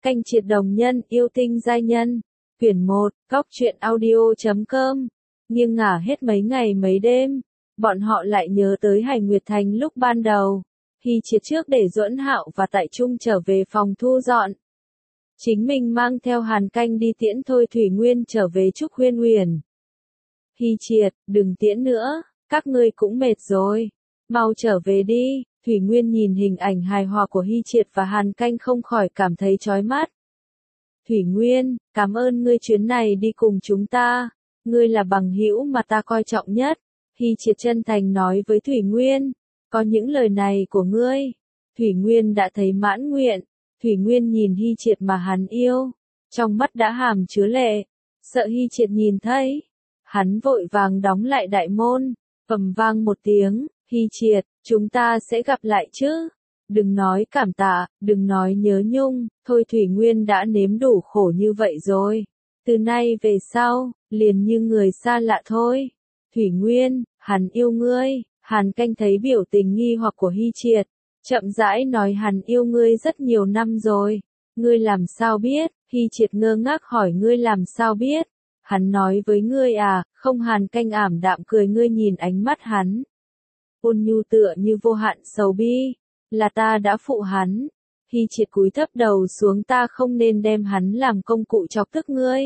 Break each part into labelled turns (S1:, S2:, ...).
S1: Kênh Triệt Đồng Nhân yêu tinh giai nhân. Quyển 1, Góc truyện audio.com. Nghiêng ngả hết mấy ngày mấy đêm, bọn họ lại nhớ tới Hành Nguyệt Thành lúc ban đầu. Hy Triệt trước để Duẫn Hạo và Tại Trung trở về phòng thu dọn. Chính mình mang theo Hàn Canh đi tiễn Thôi Thủy Nguyên trở về Trúc Huyên Uyển. Hy Triệt, đừng tiễn nữa, các ngươi cũng mệt rồi. Mau trở về đi. Thủy Nguyên nhìn hình ảnh hài hòa của Hy Triệt và Hàn Canh không khỏi cảm thấy chói mắt. Thủy Nguyên, cảm ơn ngươi chuyến này đi cùng chúng ta. Ngươi là bằng hữu mà ta coi trọng nhất. Hy Triệt chân thành nói với Thủy Nguyên. Có những lời này của ngươi, Thủy Nguyên đã thấy mãn nguyện. Thủy Nguyên nhìn Hy Triệt mà hắn yêu, trong mắt đã hàm chứa lệ, sợ Hy Triệt nhìn thấy. Hắn vội vàng đóng lại đại môn, ầm vang một tiếng, Hy Triệt, chúng ta sẽ gặp lại chứ. Đừng nói cảm tạ, đừng nói nhớ nhung, thôi Thủy Nguyên đã nếm đủ khổ như vậy rồi. Từ nay về sau, liền như người xa lạ thôi. Thủy Nguyên, hắn yêu ngươi. Hàn Canh thấy biểu tình nghi hoặc của Hy Triệt, chậm rãi nói hắn yêu ngươi rất nhiều năm rồi. Ngươi làm sao biết? Hy Triệt ngơ ngác hỏi ngươi làm sao biết? Hắn nói với ngươi à? Không. Hàn Canh ảm đạm cười, ngươi nhìn ánh mắt hắn. Ôn nhu tựa như vô hạn sầu bi. Là ta đã phụ hắn. Hy Triệt cúi thấp đầu xuống, ta không nên đem hắn làm công cụ chọc tức ngươi.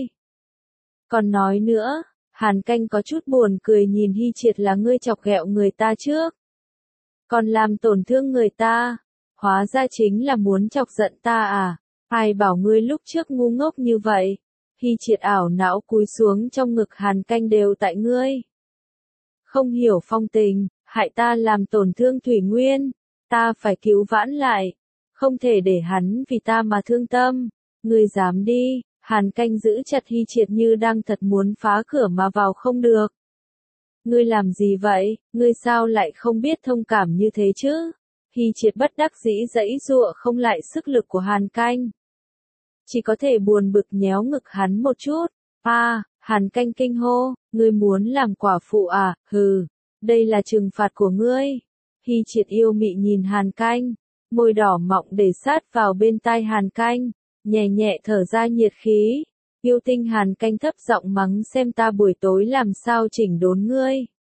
S1: Còn nói nữa. Hàn Canh có chút buồn cười nhìn Hy Triệt, là ngươi chọc ghẹo người ta trước. Còn làm tổn thương người ta. Hóa ra chính là muốn chọc giận ta à? Ai bảo ngươi lúc trước ngu ngốc như vậy? Hy Triệt ảo não cúi xuống, trong ngực Hàn Canh đều tại ngươi. Không hiểu phong tình, hại ta làm tổn thương Thủy Nguyên. Ta phải cứu vãn lại. Không thể để hắn vì ta mà thương tâm. Ngươi dám đi. Hàn Canh giữ chặt Hy Triệt như đang thật muốn phá cửa mà vào không được. Ngươi làm gì vậy? Ngươi sao lại không biết thông cảm như thế chứ? Hy Triệt bất đắc dĩ giãy giụa không lại sức lực của Hàn Canh. Chỉ có thể buồn bực nhéo ngực hắn một chút. Hàn Canh kinh hô, ngươi muốn làm quả phụ à? Hừ, đây là trừng phạt của ngươi. Hy Triệt yêu mị nhìn Hàn Canh, môi đỏ mọng để sát vào bên tai Hàn Canh. Nhẹ nhẹ thở ra nhiệt khí. Yêu tinh. Hàn Canh thấp giọng mắng, xem ta buổi tối làm sao chỉnh đốn ngươi.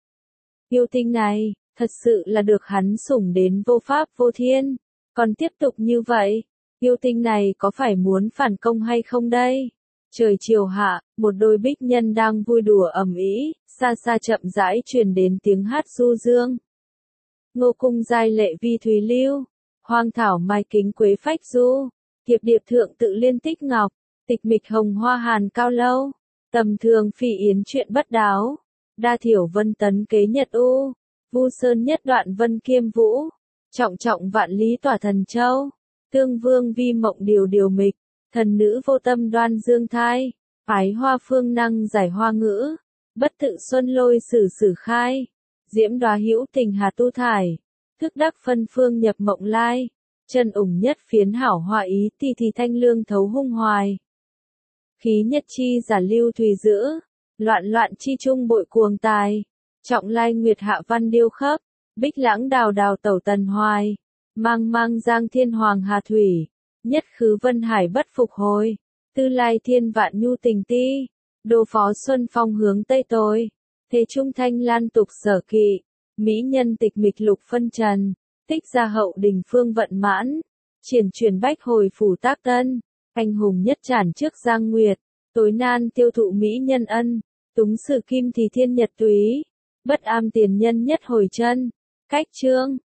S1: Yêu tinh này, thật sự là được hắn sủng đến vô pháp vô thiên. Còn tiếp tục như vậy, yêu tinh này có phải muốn phản công hay không đây? Trời chiều hạ, một đôi bích nhân đang vui đùa ầm ĩ, xa xa chậm rãi truyền đến tiếng hát du dương. Ngô cung giai lệ vi thùy lưu, hoang thảo mai kính quế phách du. Hiệp điệp thượng tự liên tích ngọc, tịch mịch hồng hoa hàn cao lâu. Tầm thường phi yến chuyện bất đáo, đa thiểu vân tấn kế nhật u. Vu sơn nhất đoạn vân kiêm vũ, trọng trọng vạn lý tỏa thần châu. Tương vương vi mộng điều điều mịch, thần nữ vô tâm đoan dương thai. Ái hoa phương năng giải hoa ngữ, bất tự xuân lôi sử sử khai. Diễm đóa hữu tình hà tu thải, thức đắc phân phương nhập mộng lai. Chân ủng nhất phiến hảo hoa ý, thì thanh lương thấu hung hoài. Khí nhất chi giả lưu thùy giữ, loạn loạn chi trung bội cuồng tài. Trọng lai nguyệt hạ văn điêu khấp, bích lãng đào đào tẩu tần hoài. Mang mang giang thiên hoàng hà thủy, nhất khứ vân hải bất phục hồi. Tư lai thiên vạn nhu tình ti, đô phó xuân phong hướng tây tối. Thế trung thanh lan tục sở kỵ, mỹ nhân tịch mịch lục phân trần. Tích gia hậu đình phương vận mãn, triển truyền bách hồi phủ tác tân. Anh hùng nhất trản trước giang nguyệt, tối nan tiêu thụ mỹ nhân ân. Túng sử kim thì thiên nhật túy, bất am tiền nhân nhất hồi chân. Cách chương